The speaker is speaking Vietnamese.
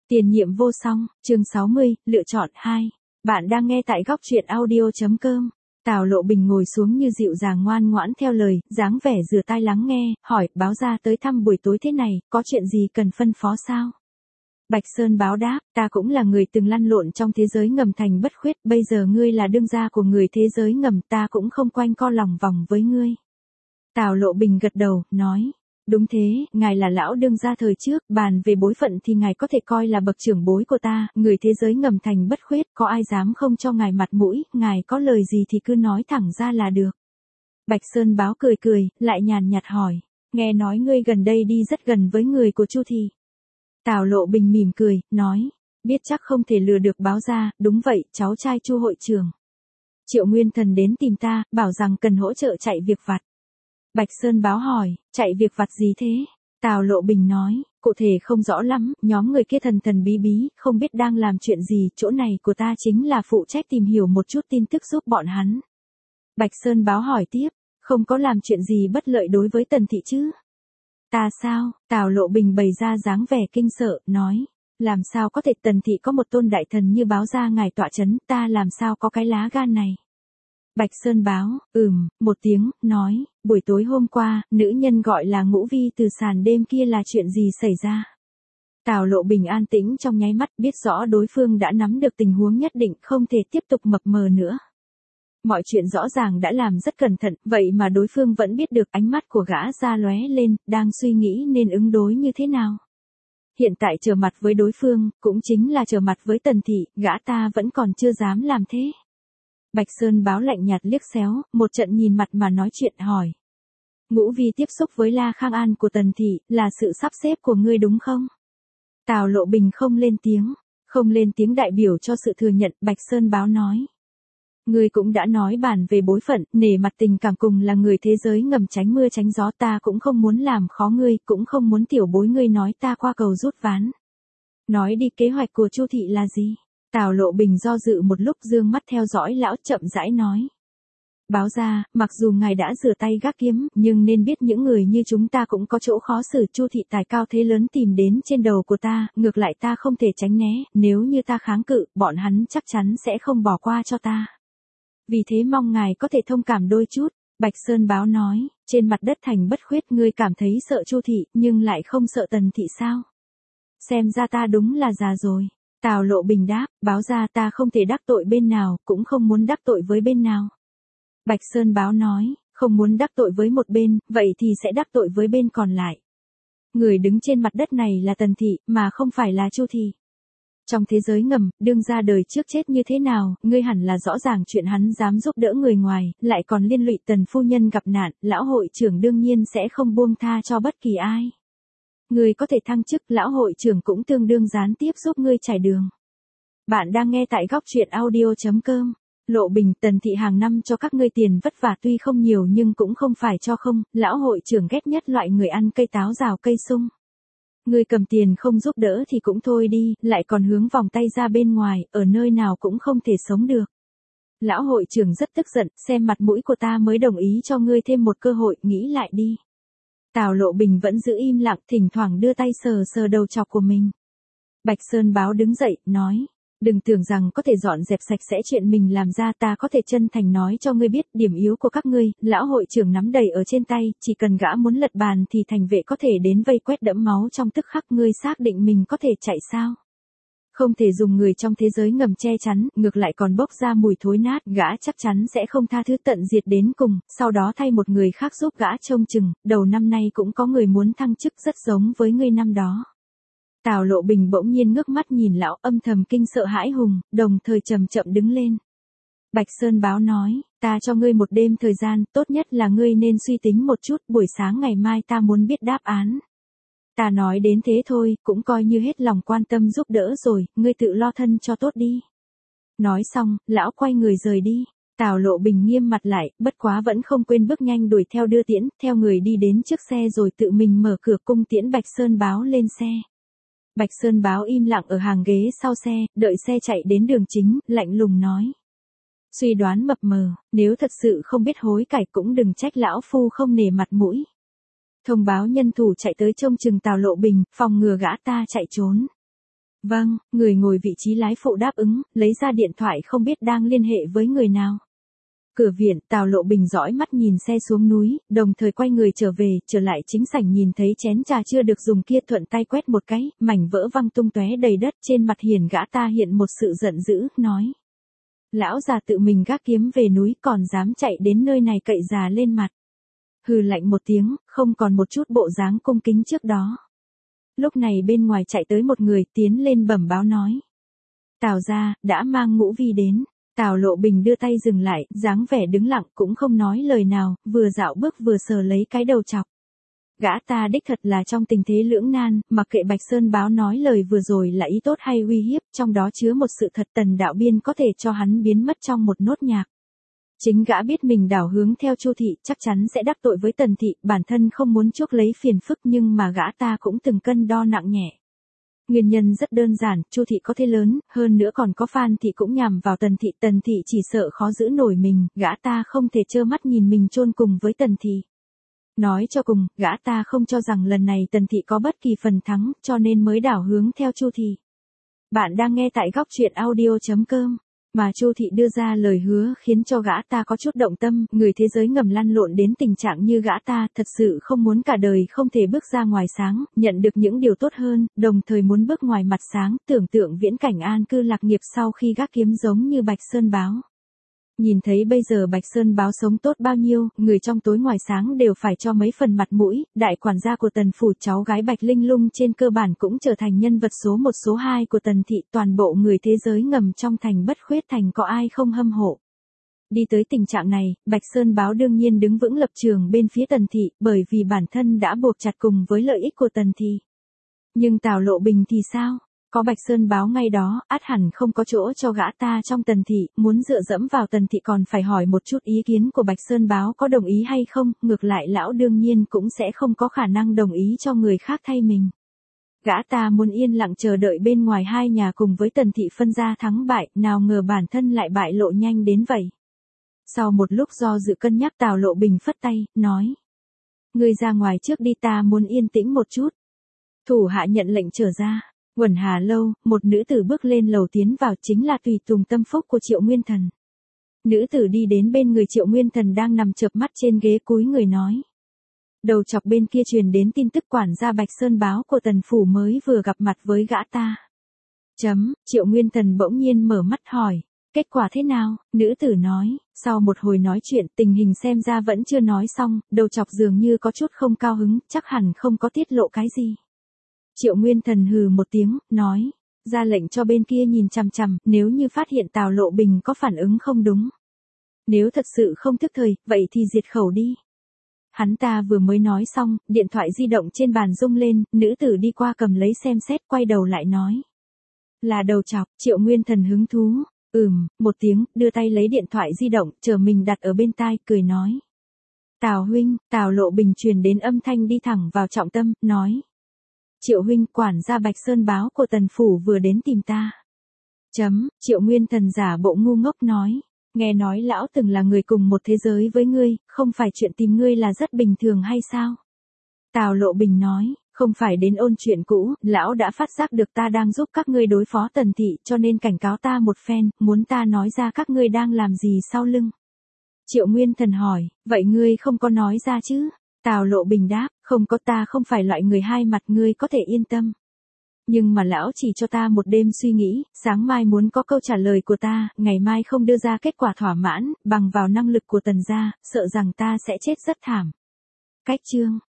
Tiền nhiệm vô song, chương 60, lựa chọn 2. Bạn đang nghe tại góc truyện audio.com. Tào Lộ Bình ngồi xuống như dịu dàng ngoan ngoãn theo lời, dáng vẻ rửa tai lắng nghe, hỏi, báo ra tới thăm buổi tối thế này, có chuyện gì cần phân phó sao? Bạch Sơn báo đáp, ta cũng là người từng lăn lộn trong thế giới ngầm thành bất khuyết, bây giờ ngươi là đương gia của người thế giới ngầm, ta cũng không quanh co lòng vòng với ngươi. Tào Lộ Bình gật đầu, nói. Đúng thế, ngài là lão đương gia thời trước, bàn về bối phận thì ngài có thể coi là bậc trưởng bối của ta, người thế giới ngầm thành bất khuyết, có ai dám không cho ngài mặt mũi, ngài có lời gì thì cứ nói thẳng ra là được. Bạch Sơn báo cười cười, lại nhàn nhạt hỏi, nghe nói ngươi gần đây đi rất gần với người của Chu Thị. Tào Lộ Bình mỉm cười, nói, biết chắc không thể lừa được báo ra, đúng vậy, cháu trai Chu hội trưởng. Triệu Nguyên Thần đến tìm ta, bảo rằng cần hỗ trợ chạy việc vặt. Bạch Sơn báo hỏi, chạy việc vặt gì thế? Tào Lộ Bình nói, cụ thể không rõ lắm, nhóm người kia thần thần bí bí, không biết đang làm chuyện gì, chỗ này của ta chính là phụ trách tìm hiểu một chút tin tức giúp bọn hắn. Bạch Sơn báo hỏi tiếp, không có làm chuyện gì bất lợi đối với Tần Thị chứ? Ta sao? Tào Lộ Bình bày ra dáng vẻ kinh sợ, nói, làm sao có thể Tần Thị có một tôn đại thần như báo ra ngài tọa chấn, ta làm sao có cái lá gan này? Bạch Sơn báo, một tiếng, nói, buổi tối hôm qua, nữ nhân gọi là Ngũ Vi từ sàn đêm kia là chuyện gì xảy ra? Tào Lộ Bình an tĩnh trong nháy mắt, biết rõ đối phương đã nắm được tình huống nhất định, không thể tiếp tục mập mờ nữa. Mọi chuyện rõ ràng đã làm rất cẩn thận, vậy mà đối phương vẫn biết được. Ánh mắt của gã ra lóe lên, đang suy nghĩ nên ứng đối như thế nào. Hiện tại trở mặt với đối phương, cũng chính là trở mặt với Tần Thị, gã ta vẫn còn chưa dám làm thế. Bạch Sơn báo lạnh nhạt liếc xéo, một trận nhìn mặt mà nói chuyện hỏi. Ngũ Vi tiếp xúc với La Khang An của Tần Thị, là sự sắp xếp của ngươi đúng không? Tào Lộ Bình không lên tiếng đại biểu cho sự thừa nhận. Bạch Sơn báo nói. Ngươi cũng đã nói bàn về bối phận, nể mặt tình cảm cùng là người thế giới ngầm tránh mưa tránh gió, ta cũng không muốn làm khó ngươi, cũng không muốn tiểu bối ngươi nói ta qua cầu rút ván. Nói đi, kế hoạch của Chu Thị là gì? Tào Lộ Bình do dự một lúc, dương mắt theo dõi lão, chậm rãi nói. Báo ra, mặc dù ngài đã rửa tay gác kiếm, nhưng nên biết những người như chúng ta cũng có chỗ khó xử. Chu Thị tài cao thế lớn tìm đến trên đầu của ta, ngược lại ta không thể tránh né, nếu như ta kháng cự, bọn hắn chắc chắn sẽ không bỏ qua cho ta. Vì thế mong ngài có thể thông cảm đôi chút. Bạch Sơn báo nói, trên mặt đất thành bất khuyết ngươi cảm thấy sợ Chu Thị, nhưng lại không sợ Tần Thị sao? Xem ra ta đúng là già rồi. Tào Lộ Bình đáp, báo ra ta không thể đắc tội bên nào, cũng không muốn đắc tội với bên nào. Bạch Sơn báo nói, không muốn đắc tội với một bên, vậy thì sẽ đắc tội với bên còn lại. Người đứng trên mặt đất này là Tần Thị, mà không phải là Chu Thị. Trong thế giới ngầm, đương gia đời trước chết như thế nào, ngươi hẳn là rõ ràng chuyện hắn dám giúp đỡ người ngoài, lại còn liên lụy Tần phu nhân gặp nạn, lão hội trưởng đương nhiên sẽ không buông tha cho bất kỳ ai. Ngươi có thể thăng chức, lão hội trưởng cũng tương đương gián tiếp giúp ngươi trải đường. Bạn đang nghe tại góc truyện audio.com. Lộ Bình, Tần Thị hàng năm cho các ngươi tiền vất vả tuy không nhiều nhưng cũng không phải cho không, lão hội trưởng ghét nhất loại người ăn cây táo rào cây sung. Ngươi cầm tiền không giúp đỡ thì cũng thôi đi, lại còn hướng vòng tay ra bên ngoài, ở nơi nào cũng không thể sống được. Lão hội trưởng rất tức giận, xem mặt mũi của ta mới đồng ý cho ngươi thêm một cơ hội, nghĩ lại đi. Tào Lộ Bình vẫn giữ im lặng, thỉnh thoảng đưa tay sờ sờ đầu chọc của mình. Bạch Sơn báo đứng dậy, nói, đừng tưởng rằng có thể dọn dẹp sạch sẽ chuyện mình làm ra, ta có thể chân thành nói cho ngươi biết điểm yếu của các ngươi. Lão hội trưởng nắm đầy ở trên tay, chỉ cần gã muốn lật bàn thì thành vệ có thể đến vây quét đẫm máu trong tức khắc. Ngươi xác định mình có thể chạy sao? Không thể dùng người trong thế giới ngầm che chắn, ngược lại còn bốc ra mùi thối nát, gã chắc chắn sẽ không tha thứ tận diệt đến cùng, sau đó thay một người khác giúp gã trông chừng. Đầu năm nay cũng có người muốn thăng chức rất giống với ngươi năm đó. Tào Lộ Bình bỗng nhiên ngước mắt nhìn lão, âm thầm kinh sợ hãi hùng, đồng thời chậm chậm đứng lên. Bạch Sơn báo nói, ta cho ngươi một đêm thời gian, tốt nhất là ngươi nên suy tính một chút, buổi sáng ngày mai ta muốn biết đáp án. Ta nói đến thế thôi, cũng coi như hết lòng quan tâm giúp đỡ rồi, ngươi tự lo thân cho tốt đi. Nói xong, lão quay người rời đi. Tào Lộ Bình nghiêm mặt lại, bất quá vẫn không quên bước nhanh đuổi theo đưa tiễn, theo người đi đến trước xe rồi tự mình mở cửa cung tiễn Bạch Sơn báo lên xe. Bạch Sơn báo im lặng ở hàng ghế sau xe, đợi xe chạy đến đường chính, lạnh lùng nói. Suy đoán mập mờ, nếu thật sự không biết hối cải cũng đừng trách lão phu không nể mặt mũi. Thông báo nhân thủ chạy tới trông chừng Tào Lộ Bình, phòng ngừa gã ta chạy trốn. Vâng, người ngồi vị trí lái phụ đáp ứng, lấy ra điện thoại không biết đang liên hệ với người nào. Cửa viện, Tào Lộ Bình dõi mắt nhìn xe xuống núi, đồng thời quay người trở về, trở lại chính sảnh nhìn thấy chén trà chưa được dùng kia thuận tay quét một cái, mảnh vỡ văng tung tóe đầy đất, trên mặt hiền gã ta hiện một sự giận dữ, nói. Lão già tự mình gác kiếm về núi còn dám chạy đến nơi này cậy già lên mặt. Hừ lạnh một tiếng, không còn một chút bộ dáng cung kính trước đó. Lúc này bên ngoài chạy tới một người tiến lên bẩm báo nói. Tào gia, đã mang Ngũ Vi đến. Tào Lộ Bình đưa tay dừng lại, dáng vẻ đứng lặng cũng không nói lời nào, vừa dạo bước vừa sờ lấy cái đầu chọc. Gã ta đích thật là trong tình thế lưỡng nan, mặc kệ Bạch Sơn báo nói lời vừa rồi là ý tốt hay uy hiếp, trong đó chứa một sự thật Tần Đạo Biên có thể cho hắn biến mất trong một nốt nhạc. Chính gã biết mình đảo hướng theo Chu thị, chắc chắn sẽ đắc tội với Tần thị, bản thân không muốn chuốc lấy phiền phức nhưng mà gã ta cũng từng cân đo nặng nhẹ. Nguyên nhân rất đơn giản, Chu thị có thế lớn, hơn nữa còn có Phan thị cũng nhằm vào Tần thị chỉ sợ khó giữ nổi mình, gã ta không thể trơ mắt nhìn mình chôn cùng với Tần thị. Nói cho cùng, gã ta không cho rằng lần này Tần thị có bất kỳ phần thắng, cho nên mới đảo hướng theo Chu thị. Bạn đang nghe tại góc truyện audio.com. Mà Chu thị đưa ra lời hứa khiến cho gã ta có chút động tâm, người thế giới ngầm lăn lộn đến tình trạng như gã ta, thật sự không muốn cả đời không thể bước ra ngoài sáng, nhận được những điều tốt hơn, đồng thời muốn bước ngoài mặt sáng, tưởng tượng viễn cảnh an cư lạc nghiệp sau khi gác kiếm giống như Bạch Sơn báo. Nhìn thấy bây giờ Bạch Sơn báo sống tốt bao nhiêu, người trong tối ngoài sáng đều phải cho mấy phần mặt mũi, đại quản gia của Tần phủ cháu gái Bạch Linh Lung trên cơ bản cũng trở thành nhân vật số 1 số 2 của Tần thị, toàn bộ người thế giới ngầm trong thành Bất Khuyết thành có ai không hâm mộ. Đi tới tình trạng này, Bạch Sơn báo đương nhiên đứng vững lập trường bên phía Tần thị, bởi vì bản thân đã buộc chặt cùng với lợi ích của Tần thị. Nhưng Tào Lộ Bình thì sao? Có Bạch Sơn báo ngay đó, ắt hẳn không có chỗ cho gã ta trong Tần thị, muốn dựa dẫm vào Tần thị còn phải hỏi một chút ý kiến của Bạch Sơn báo có đồng ý hay không, ngược lại lão đương nhiên cũng sẽ không có khả năng đồng ý cho người khác thay mình. Gã ta muốn yên lặng chờ đợi bên ngoài hai nhà cùng với Tần thị phân ra thắng bại, nào ngờ bản thân lại bại lộ nhanh đến vậy. Sau một lúc do dự cân nhắc Tào Lộ Bình phất tay, nói. Ngươi ra ngoài trước đi, ta muốn yên tĩnh một chút. Thủ hạ nhận lệnh trở ra. Quẩn Hà lâu, một nữ tử bước lên lầu tiến vào chính là tùy tùng tâm phúc của Triệu Nguyên Thần. Nữ tử đi đến bên người Triệu Nguyên Thần đang nằm chợp mắt trên ghế cúi người nói. Đầu chọc bên kia truyền đến tin tức quản gia Bạch Sơn báo của Tần phủ mới vừa gặp mặt với gã ta. Triệu Nguyên Thần bỗng nhiên mở mắt hỏi. Kết quả thế nào? Nữ tử nói. Sau một hồi nói chuyện tình hình xem ra vẫn chưa nói xong, đầu chọc dường như có chút không cao hứng, chắc hẳn không có tiết lộ cái gì. Triệu Nguyên Thần hừ một tiếng, nói, ra lệnh cho bên kia nhìn chằm chằm, nếu như phát hiện Tào Lộ Bình có phản ứng không đúng. Nếu thật sự không thức thời, vậy thì diệt khẩu đi. Hắn ta vừa mới nói xong, điện thoại di động trên bàn rung lên, nữ tử đi qua cầm lấy xem xét, quay đầu lại nói. Là đầu chọc, Triệu Nguyên Thần hứng thú, một tiếng, đưa tay lấy điện thoại di động, chờ mình đặt ở bên tai, cười nói. Tào huynh, Tào Lộ Bình truyền đến âm thanh đi thẳng vào trọng tâm, nói. Triệu huynh, quản gia Bạch Sơn báo của Tần phủ vừa đến tìm ta. Triệu Nguyên Thần giả bộ ngu ngốc nói. Nghe nói lão từng là người cùng một thế giới với ngươi, không phải chuyện tìm ngươi là rất bình thường hay sao? Tào Lộ Bình nói, không phải đến ôn chuyện cũ, lão đã phát giác được ta đang giúp các ngươi đối phó Tần thị cho nên cảnh cáo ta một phen, muốn ta nói ra các ngươi đang làm gì sau lưng. Triệu Nguyên Thần hỏi, vậy ngươi không có nói ra chứ? Tào Lộ Bình đáp, không có, ta không phải loại người hai mặt, ngươi có thể yên tâm. Nhưng mà lão chỉ cho ta một đêm suy nghĩ, sáng mai muốn có câu trả lời của ta, ngày mai không đưa ra kết quả thỏa mãn, bằng vào năng lực của Tần gia, sợ rằng ta sẽ chết rất thảm. Cách chương